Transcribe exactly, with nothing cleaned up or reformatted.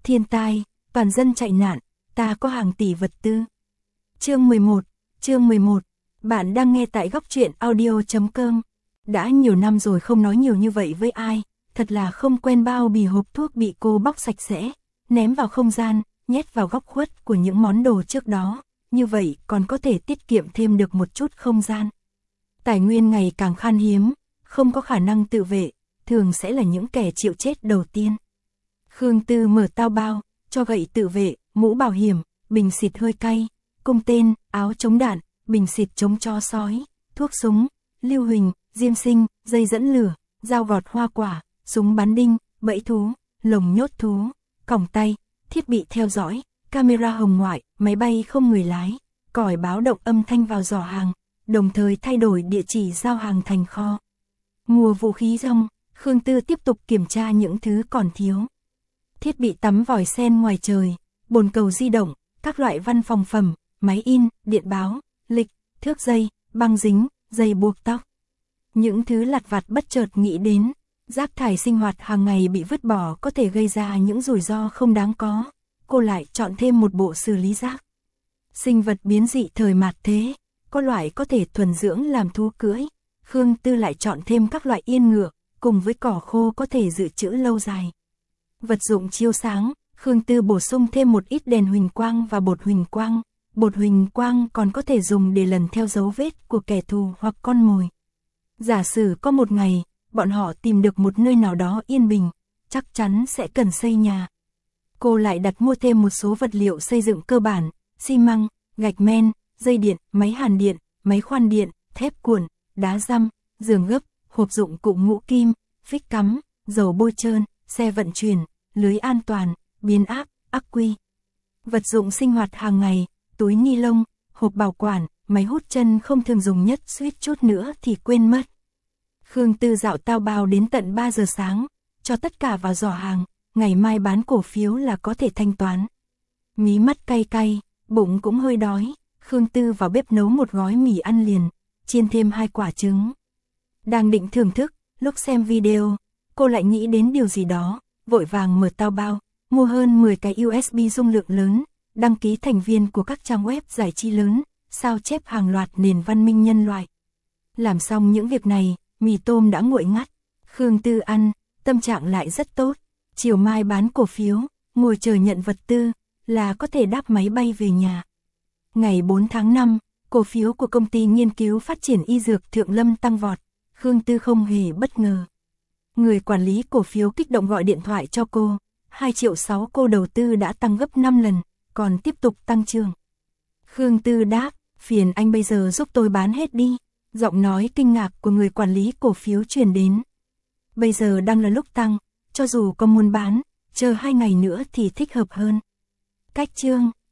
thiên tai, toàn dân chạy nạn, ta có hàng tỷ vật tư. Chương mười một, chương mười một, bạn đang nghe tại góc truyện audio chấm com. Đã nhiều năm rồi không nói nhiều như vậy với ai, thật là không quen bao bì hộp thuốc bị cô bóc sạch sẽ, ném vào không gian, nhét vào góc khuất của những món đồ trước đó, như vậy còn có thể tiết kiệm thêm được một chút không gian. Tài nguyên ngày càng khan hiếm, không có khả năng tự vệ, thường sẽ là những kẻ chịu chết đầu tiên. Khương Tư mở tao bao, cho gậy tự vệ, mũ bảo hiểm, bình xịt hơi cay, cung tên, áo chống đạn, bình xịt chống chó sói, thuốc súng, lưu huỳnh, diêm sinh, dây dẫn lửa, dao gọt hoa quả, súng bắn đinh, bẫy thú, lồng nhốt thú, còng tay, thiết bị theo dõi, camera hồng ngoại, máy bay không người lái, còi báo động âm thanh vào giỏ hàng, đồng thời thay đổi địa chỉ giao hàng thành kho. Mùa vũ khí rông, Khương Tư tiếp tục kiểm tra những thứ còn thiếu. Thiết bị tắm vòi sen ngoài trời, bồn cầu di động, các loại văn phòng phẩm, máy in, điện báo, lịch, thước dây, băng dính, dây buộc tóc. Những thứ lặt vặt bất chợt nghĩ đến, rác thải sinh hoạt hàng ngày bị vứt bỏ có thể gây ra những rủi ro không đáng có. Cô lại chọn thêm một bộ xử lý rác. Sinh vật biến dị thời mạt thế, có loại có thể thuần dưỡng làm thú cưỡi. Khương Tư lại chọn thêm các loại yên ngựa, cùng với cỏ khô có thể dự trữ lâu dài. Vật dụng chiếu sáng, Khương Tư bổ sung thêm một ít đèn huỳnh quang và bột huỳnh quang. Bột huỳnh quang còn có thể dùng để lần theo dấu vết của kẻ thù hoặc con mồi. Giả sử có một ngày, bọn họ tìm được một nơi nào đó yên bình, chắc chắn sẽ cần xây nhà. Cô lại đặt mua thêm một số vật liệu xây dựng cơ bản, xi măng, gạch men, dây điện, máy hàn điện, máy khoan điện, thép cuộn, đá răm, giường gấp, hộp dụng cụ ngũ kim, phích cắm, dầu bôi trơn, xe vận chuyển, lưới an toàn, biến áp, ắc quy. Vật dụng sinh hoạt hàng ngày, túi ni lông, hộp bảo quản, máy hút chân không thường dùng nhất suýt chút nữa thì quên mất. Khương Tư dạo tao bao đến tận ba giờ sáng, cho tất cả vào giỏ hàng, ngày mai bán cổ phiếu là có thể thanh toán. Mí mắt cay cay, bụng cũng hơi đói, Khương Tư vào bếp nấu một gói mì ăn liền, chiên thêm hai quả trứng. Đang định thưởng thức, lúc xem video, cô lại nghĩ đến điều gì đó, vội vàng mở tao bao, mua hơn mười cái u ét bê dung lượng lớn, đăng ký thành viên của các trang web giải trí lớn, sao chép hàng loạt nền văn minh nhân loại. Làm xong những việc này, mì tôm đã nguội ngắt, Khương Tư ăn, tâm trạng lại rất tốt, chiều mai bán cổ phiếu, ngồi chờ nhận vật tư, là có thể đáp máy bay về nhà. Ngày bốn tháng năm, cổ phiếu của công ty nghiên cứu phát triển y dược Thượng Lâm tăng vọt, Khương Tư không hề bất ngờ. Người quản lý cổ phiếu kích động gọi điện thoại cho cô, hai triệu sáu cô đầu tư đã tăng gấp năm lần, còn tiếp tục tăng trưởng. Khương Tư đáp, phiền anh bây giờ giúp tôi bán hết đi, giọng nói kinh ngạc của người quản lý cổ phiếu truyền đến. Bây giờ đang là lúc tăng, cho dù có muốn bán, chờ hai ngày nữa thì thích hợp hơn. Cách chương